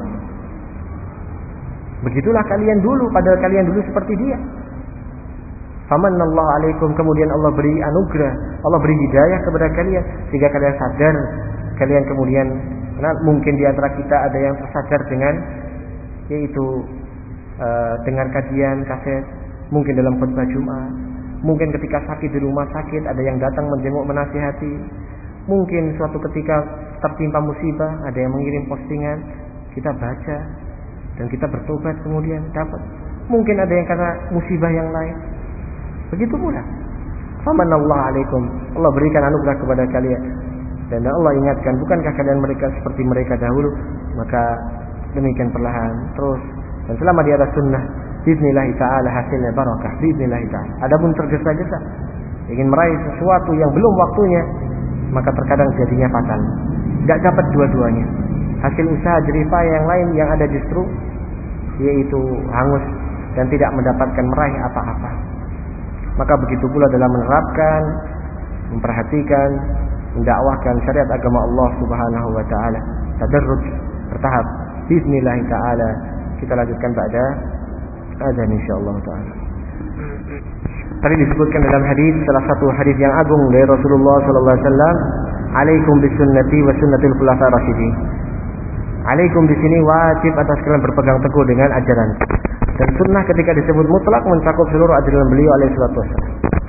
Begitulah kalian dulu, padahal kalian dulu seperti dia. Famannallahu 'alaikum, kemudian Allah beri anugerah, Allah beri hidayah kepada kalian sehingga kalian sadar, kalian kemudian, nah, mungkin di antara kita ada yang tersadar dengan yaitu uh, dengar kajian kaset, mungkin dalam khutbah Jumat, mungkin ketika sakit di rumah sakit ada yang datang menjenguk menasihati, mungkin suatu ketika tertimpa musibah ada yang mengirim postingan, kita baca dan kita bertobat kemudian dapat. Mungkin ada yang karena musibah yang lain. Begitu pula. Famanallahu 'alaikum, Allah berikan anugerah kepada kalian. Dan Allah ingatkan, bukankah kalian mereka seperti mereka dahulu? Maka demikian perlahan terus. Dan selama di atas sunnah, biiznillah ta'ala hasilnya barakah, biiznillah ta'ala. Adapun tergesa-gesa ingin meraih sesuatu yang belum waktunya, maka terkadang jadinya fatal. Tidak dapat dua-duanya. Hasil usaha jeripah yang lain yang ada justru yaitu hangus dan tidak mendapatkan meraih apa-apa. Maka begitu pula dalam menerapkan, memperhatikan, mendakwahkan syariat agama Allah Subhanahu wa taala. Tadarruj, bertahap. Bismillah taala. Kita lanjutkan pada azan insyaallah taala. Tadi disebutkan dalam hadis, salah satu hadis yang agung dari Rasulullah sallallahu alaihi wasallam, "Alaikum bisunnati wa sunnatil khulafair rasyidin." Alaikum di sini wajib atas kalian berpegang teguh dengan ajaran. Dan sunnah ketika disebut mutlak mencakup seluruh ajaran beliau alaihi salatu wasallam.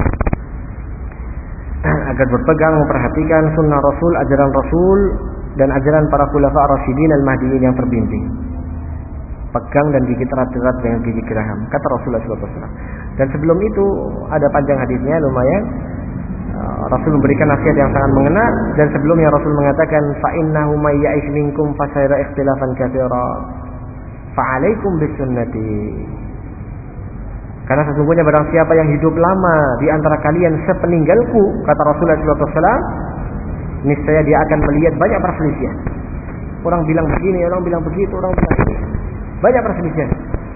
Agar berpegang memperhatikan sunnah Rasul, ajaran Rasul dan ajaran para khulafa ar-rasyidin al-mahdiyin yang terbimbing. Pegang dan gigit erat-erat dengan gigi geraham, kata Rasulullah sallallahu alaihi wasallam. Dan sebelum itu ada panjang hadisnya lumayan. Rasul memberikan nasihat yang sangat mengena, dan sebelumnya Rasul mengatakan fa innahu may ya'ish minkum fa sayara ikhtilafan katsira fa 'alaikum bisunnati. Karena sesungguhnya barang siapa yang hidup lama di antara kalian sepeninggalku, kata Rasulullah sallallahu alaihi wasallam, niscaya dia akan melihat banyak perselisihan. Orang bilang begini, orang bilang begitu, orang bilang ini. Banyak perselisihan.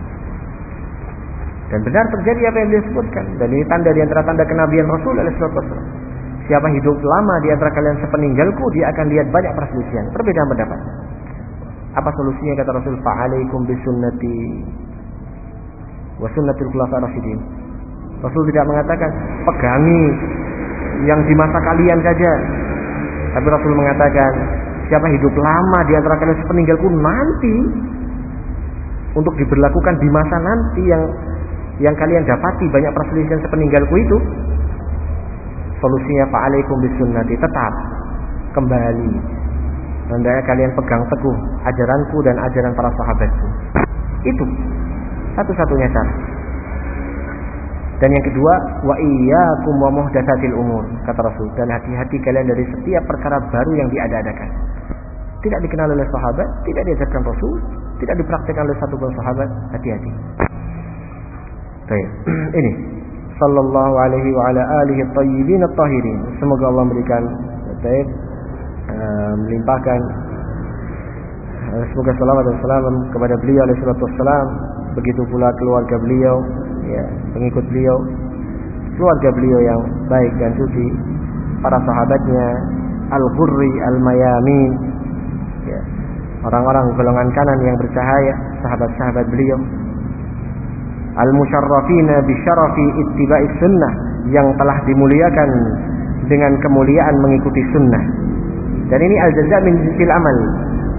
Dan benar terjadi apa yang beliau sebutkan. Dan ini tanda di antara tanda kenabian Rasul alaihi wasallam. Siapa hidup lama di antara kalian sepeninggalku, dia akan lihat banyak perselisihan, perbedaan pendapat. Apa solusinya, kata Rasul? Fa'alaikum bisunnati wa sunnatil khulafair rasyidin. Rasul tidak mengatakan pegangi yang di masa kalian saja. Tapi Rasul mengatakan siapa hidup lama di antara kalian sepeninggalku nanti, untuk diberlakukan di masa nanti yang yang kalian dapati banyak perselisihan sepeninggalku itu, solusinya fa'alaikum bisunnati, tetap kembali hendaknya kalian pegang teguh ajaranku dan ajaran para sahabatku. Itu satu-satunya cara. Dan yang kedua, wa iyyakum wa muhdatsatil umur, kata Rasul, dan hati-hati kalian dari setiap perkara baru yang diada-adakan. Tidak dikenal oleh sahabat, tidak diajarkan Rasul, tidak dipraktikkan oleh satu pun sahabat, hati-hati. Baik. Ini sallallahu alaihi wa ala alihi at-tayyibin at-tahirin. Semoga Allah memberikan baik uh, melimpahkan uh, semoga salawat dan salam kepada beliau alaihi salatu wassalam, begitu pula keluarga beliau, ya, pengikut beliau, keluarga beliau yang baik dan suci, para sahabatnya al-ghurri al-mayamin, ya, orang-orang golongan kanan yang bercahaya, sahabat-sahabat beliau, al-musyarrafina bi syarafi ittiba'i sunnah, yang telah dimuliakan dengan kemuliaan mengikuti sunnah. Dan ini al-jaza' min jinsil amal,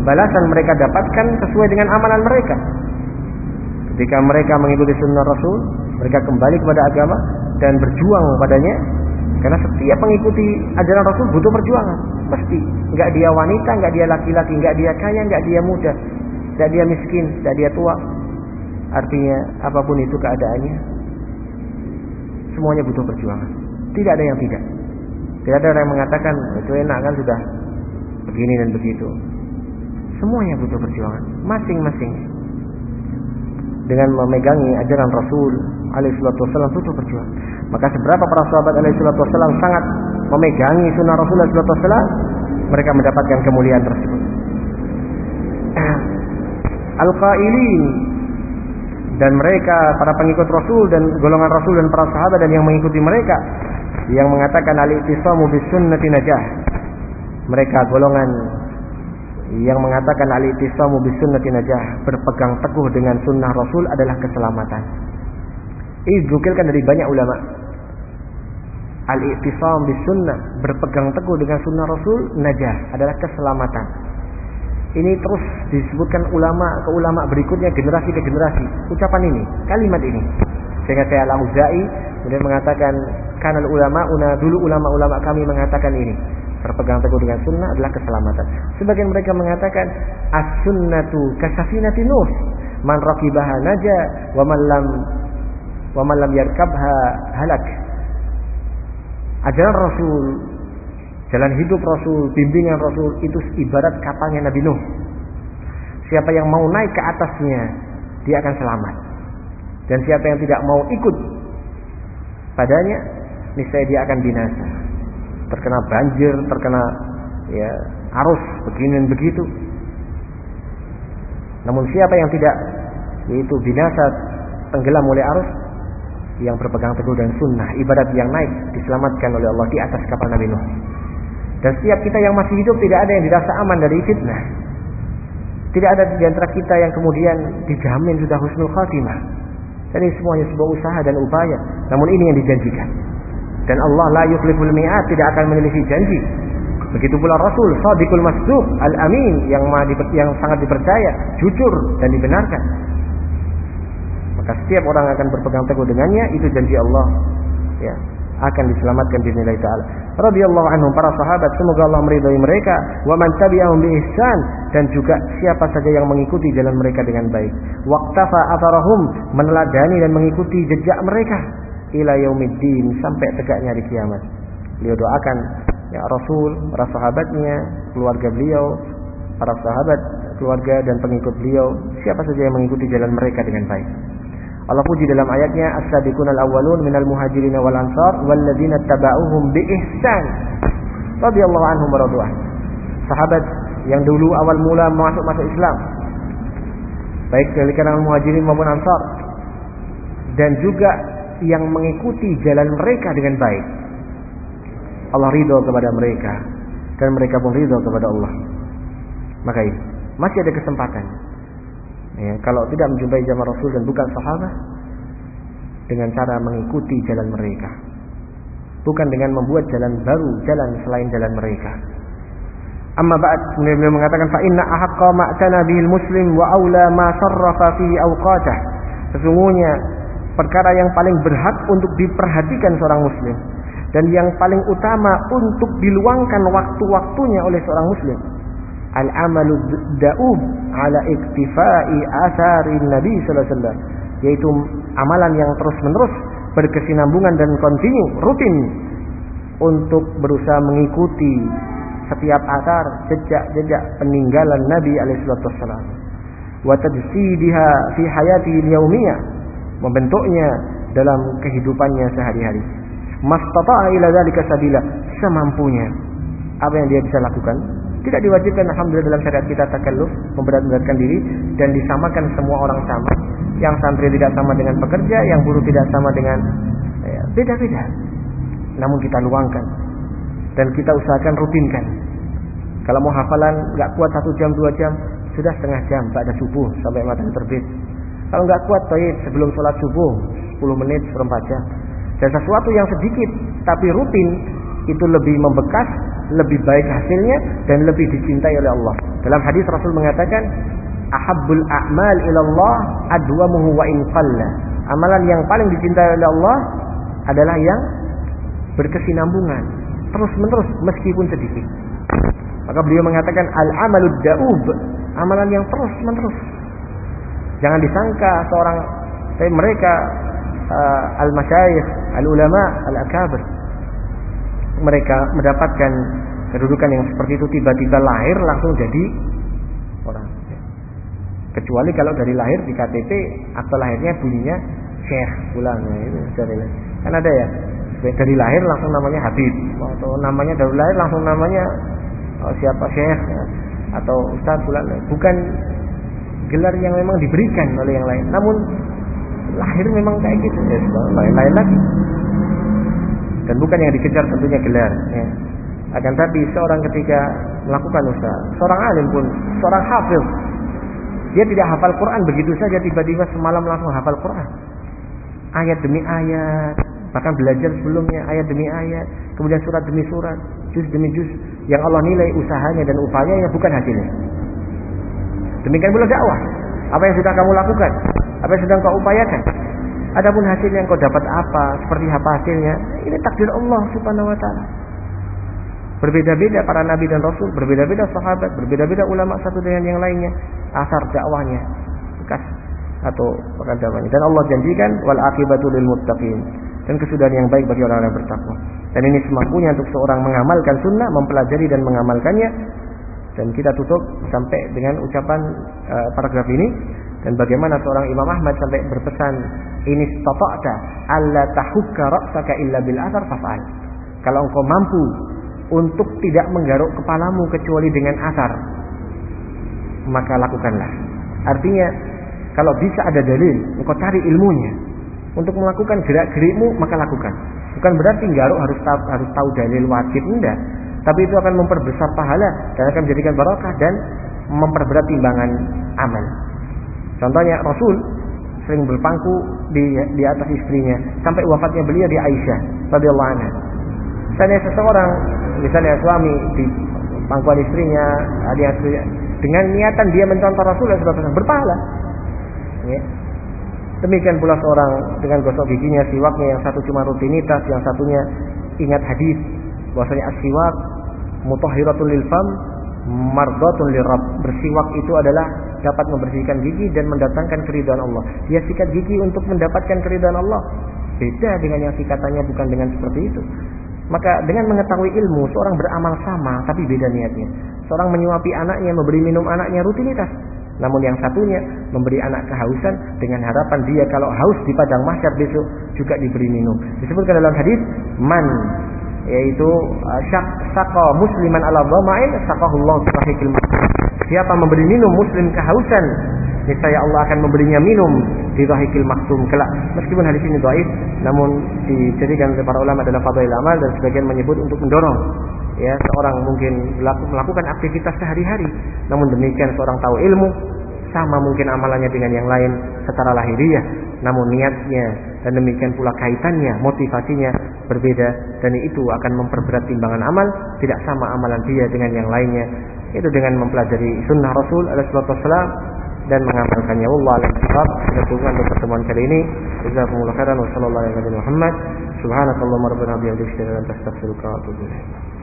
balasan mereka dapatkan sesuai dengan amalan mereka. Ketika mereka mengikuti sunnah Rasul, mereka kembali kepada agama dan berjuang padanya. Karena setiap mengikuti ajaran Rasul butuh perjuangan, pasti. Enggak dia wanita, enggak dia laki-laki, enggak dia kaya, enggak dia muda, enggak dia miskin, enggak dia tua. Artinya apapun itu keadaannya, semuanya butuh perjuangan. Tidak ada yang tidak. Tidak ada yang mengatakan itu enak kan sudah begini dan begitu. Semuanya butuh perjuangan, masing-masing. Dengan memegangi ajaran Rasul alaihi salatu wasallam butuh perjuangan. Maka seberapa para sahabat alaihi salatu wasallam sangat memegangi sunnah Rasul alaihi salatu wasallam, mereka mendapatkan kemuliaan tersebut. Al-qailin, dan mereka para pengikut Rasul dan golongan Rasul dan para sahabat dan yang mengikuti mereka yang mengatakan al-i'tisamu bis sunnati najah. Mereka golongan yang mengatakan al-i'tisamu bis sunnati najah, berpegang teguh dengan sunnah Rasul adalah keselamatan. Ini dinukilkan dari banyak ulama. Al-i'tisam bis sunnah, berpegang teguh dengan sunnah Rasul, najah, adalah keselamatan. Ini terus disebutkan ulama ke ulama berikutnya, generasi ke generasi. Ucapan ini, kalimat ini. Sehingga saya Al-Auza'i kemudian mengatakan, kanal ulama-una, dulu ulama-ulama kami mengatakan ini. Berpegang teguh dengan sunnah adalah keselamatan. Sebagian mereka mengatakan as-sunnatu kasafinati nuh, man raqibaha naja wa man lam wa man lam yarkabha halak. Ajaran Rasul, jalan hidup Rasul, bimbingan Rasul itu ibarat kapalnya Nabi Nuh. Siapa yang mau naik ke atasnya, dia akan selamat. Dan siapa yang tidak mau ikut padanya, niscaya dia akan binasa. Terkena banjir, terkena ya arus begini dan begitu. Namun siapa yang tidak, yaitu binasa, tenggelam oleh arus, yang berpegang teguh dengan sunnah, ibadat yang naik, diselamatkan oleh Allah di atas kapal Nabi Nuh. Dan setiap kita yang masih hidup tidak ada yang dirasa aman dari fitnah. Tidak ada di antara kita yang kemudian dijamin sudah husnul khatimah. Jadi semuanya sebuah usaha dan upaya. Namun ini yang dijanjikan. Dan Allah la yukhliful mi'ad, tidak akan menyelisih janji. Begitu pula Rasul Shadiqul Masduq Al-Amin, yang yang sangat dipercaya, jujur dan dibenarkan. Maka setiap orang akan berpegang teguh dengannya, itu janji Allah, ya, akan diselamatkan bismillah taala. Radhiyallahu anhum, para sahabat, semoga Allah meridhai mereka, wa man tabi'ahum bi ihsan, dan juga siapa saja yang mengikuti jalan mereka dengan baik. Waqtafa atharahum, meneladani dan mengikuti jejak mereka ila yaumiddin, sampai tegaknya hari kiamat. Beliau doakan ya Rasul, para sahabatnya, keluarga beliau, para sahabat, keluarga dan pengikut beliau, siapa saja yang mengikuti jalan mereka dengan baik. Allah puji dalam ayatnya, as-sabiqunal awwalun minal muhajirin wal ansar walladzina tabauhum bi ihsan radhiyallahu anhum wa radwan. Sahabat yang dulu awal mula masuk masuk Islam, baik dari kalangan muhajirin maupun ansar, dan juga yang mengikuti jalan mereka dengan baik. Allah ridho kepada mereka dan mereka pun ridho kepada Allah. Maka ini masih ada kesempatan. Ya, kalau tidak menjumpai zaman Rasul dan bukan sahabat, dengan cara mengikuti jalan mereka, bukan dengan membuat jalan baru, jalan selain jalan mereka. Amma ba'd, beliau mengatakan fa inna ahaqqa ma'tana bihil muslim wa aula ma sarrafa fi awqatah. Sesungguhnya perkara yang paling berhak untuk diperhatikan seorang muslim dan yang paling utama untuk diluangkan waktu-waktunya oleh seorang muslim, al-amalu da'ub ala iktifai atharin Nabi sallallahu alaihi wasallam, yaitu amalan yang terus-menerus berkesinambungan dan kontinu, rutin, untuk berusaha mengikuti setiap athar, jejak-jejak peninggalan Nabi alaihi wasallam, wa tajsidiha fi hayatihi al-yaumiyah, membentuknya dalam kehidupannya sehari-hari. Mastata'a ila dzalika sabila, semampunya apa yang dia bisa lakukan. Tidak diwajibkan alhamdulillah dalam syariat kita takalluf, memberat-beratkan diri dan disamakan semua orang sama. Yang santri tidak sama dengan pekerja, yang buruh tidak sama dengan ya, beda-beda. Namun kita luangkan dan kita usahakan rutinkan. Kalau mau hafalan enggak kuat satu jam dua jam, sudah setengah jam pada subuh sampai matahari terbit. Kalau enggak kuat, baik sebelum sholat subuh sepuluh menit, seperempat jam. Dan sesuatu yang sedikit tapi rutin itu lebih membekas, lebih baik hasilnya dan lebih dicintai oleh Allah. Dalam hadis Rasul mengatakan, ahabbul a'mal ilallah adwamuhu wa in qalla. Amalan yang paling dicintai oleh Allah adalah yang berkesinambungan, terus-menerus meskipun sedikit. Maka beliau mengatakan al-amalud da'ub, amalan yang terus-menerus. Jangan disangka seorang saya mereka uh, al-masyayikh, al-ulama, al-akabir, mereka mendapatkan kedudukan yang seperti itu tiba-tiba lahir langsung jadi orang. Kecuali kalau dari lahir di K T P akte lahirnya bunyinya Syekh bulan, ya, itu dari lahir. Kan ada ya, dari lahir langsung namanya Habib, atau namanya dari lahir langsung namanya oh, siapa Syekh ya, atau Ustaz bulan. Bukan gelar yang memang diberikan oleh yang lain, namun lahir memang kayak gitu, ya, lain-lain lagi. Dan bukan yang dikejar tentunya gelar. Ya. Akan tapi seorang ketika melakukan usaha, seorang alim pun, seorang hafiz, dia tidak hafal Quran begitu saja tiba-tiba semalam langsung hafal Quran. Ayat demi ayat, bahkan belajar sebelumnya ayat demi ayat, kemudian surat demi surat, juz demi juz, yang Allah nilai usahanya dan upayanya bukan hasilnya. Demikian pula dakwah. Apa yang sudah kamu lakukan, apa yang sedang kau upayakan. Adapun hasilnya yang kau dapat apa, seperti apa hasilnya, ini takdir Allah Subhanahu wa taala. Berbeda-beda para nabi dan rasul, berbeda-beda sahabat, berbeda-beda ulama satu dengan yang lainnya, asar dakwahnya, bekas atau bekas dakwahnya. Dan Allah janjikan wal aqibatu lil muttaqin, dan kesudahan yang baik bagi orang-orang yang bertakwa. Dan ini semampunya untuk seorang mengamalkan sunnah, mempelajari dan mengamalkannya. Dan kita tutup sampai dengan ucapan uh, paragraf ini, dan bagaimana seorang Imam Ahmad sampai berpesan, ini stata'ta alla tahukka ra'saka illa bil athar faf'al. Kalau engkau mampu untuk tidak menggaruk kepalamu kecuali dengan asar, maka lakukanlah. Artinya, kalau bisa ada dalil, engkau cari ilmunya untuk melakukan gerak-gerikmu, maka lakukan. Bukan berarti garuk harus tahu, harus tahu dalil wajib, enggak. Tapi itu akan memperbesar pahala dan akan menjadikan barakah dan memperberat timbangan amal. Contohnya Rasul sering berpangku di di atas istrinya sampai wafatnya beliau di Aisyah radhiyallahu anha. Misalnya seseorang, misalnya suami di pangkuan istrinya, adik istrinya, dengan niatan dia mencontoh Rasulullah sallallahu alaihi wasallam, berpahala. Ya. Demikian pula seorang dengan gosok giginya, siwaknya, yang satu cuma rutinitas, yang satunya ingat hadis bahwasanya as-siwak mutahhiratul lil fam mardatun lirabb. Bersiwak itu adalah dapat membersihkan gigi dan mendatangkan keridhaan Allah. Dia sikat gigi untuk mendapatkan keridhaan Allah. Beda dengan yang sikatannya bukan dengan seperti itu. Maka dengan mengetahui ilmu, seorang beramal sama tapi beda niatnya. Seorang menyuapi anaknya, memberi minum anaknya rutinitas. Namun yang satunya memberi anak kehausan dengan harapan dia kalau haus di padang mahsyar besok juga diberi minum. Disebutkan dalam hadis, man, yaitu syak saqa musliman ala dhama'in saqahullahu sahihil maksum. Siapa memberi minum muslim kehausan, niscaya Allah akan memberinya minum di dhahikil maksum kelak. Meskipun hadis ini dhaif, namun dijadikan oleh para ulama adalah fadhail amal, dan sebagian menyebut untuk mendorong ya seorang mungkin melakukan aktivitas sehari-hari, namun demikian seorang tahu ilmu, sama mungkin amalannya dengan yang lain secara lahiriah, namun niatnya dan demikian pula kaitannya, motivasinya berbeda, dan itu akan memperberat timbangan amal. Tidak sama amalan dia dengan yang lainnya, itu dengan mempelajari sunnah Rasul alaihi wasallam dan mengamalkannya. Wallahu a'lam bishawab. Kita tunggu untuk pertemuan kali ini. Jazakumullahu khairan wa sallallahu alaihi wa sallam. Subhanakallahumma rabbana bihamdika asyhadu an la ilaha illa anta astaghfiruka wa atubu ilaik.